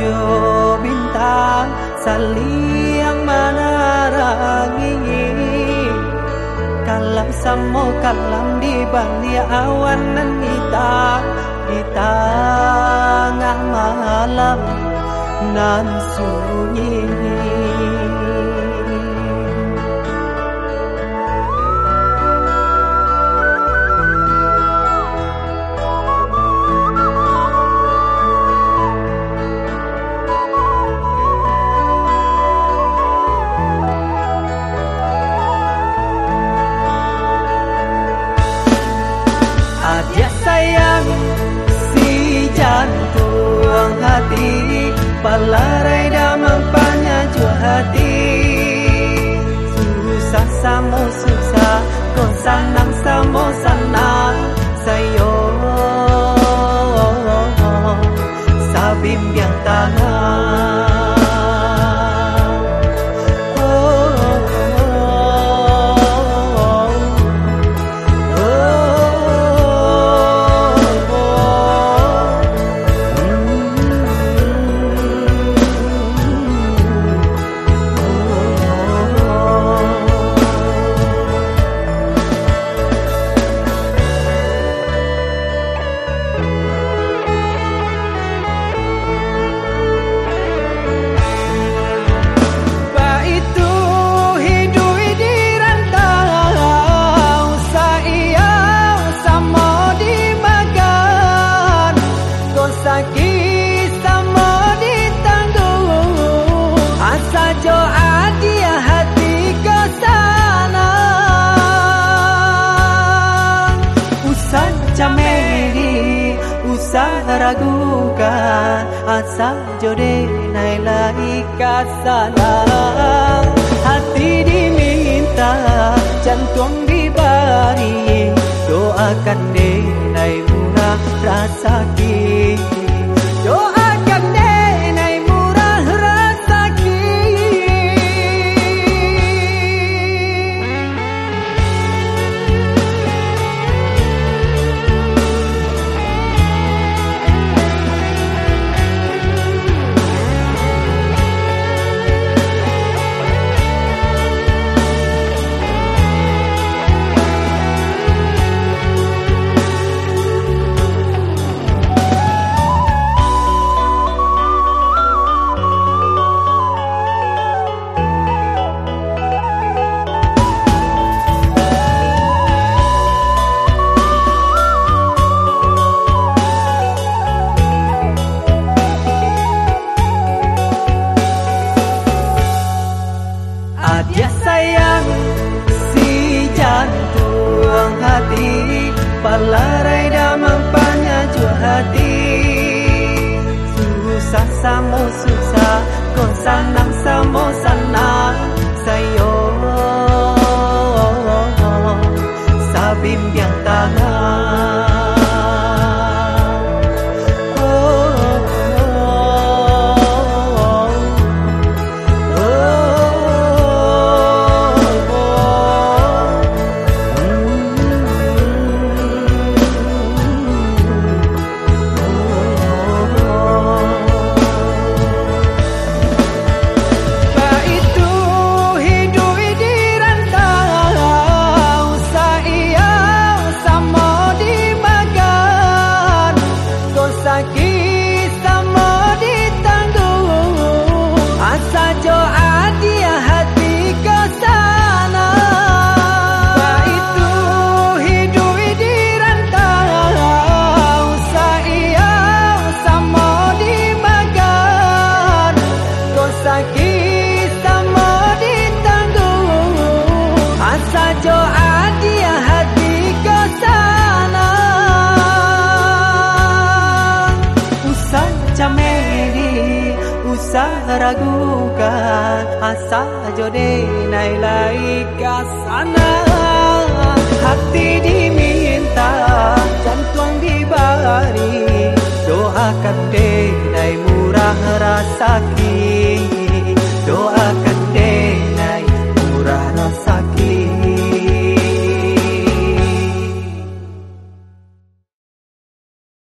salju bintang saling menerangi. Kalam samo kalam di balik awan nan hitam di tengah malam nan sunyi. Adik sayang si jantung hati, palarai damang panyaju hati. Susah samo susah, kau sanang samo sanang. Sayo sabimbiang tangan. Ragukan asa jode nai lai kasana. Hati diminta jantung diberi, doakan deh nai murah rasa kini. Doakan deh nai murah rasa kini. Adik sayang si jantung hati, palarai damang panyaju hati. Susah samo susah, kau sanang samo sanang. Sayo sabimbiang tangan. Ragukan asa jode nai lai kasana. Hati diminta jantung diberi, doakan deh nai murah rasa.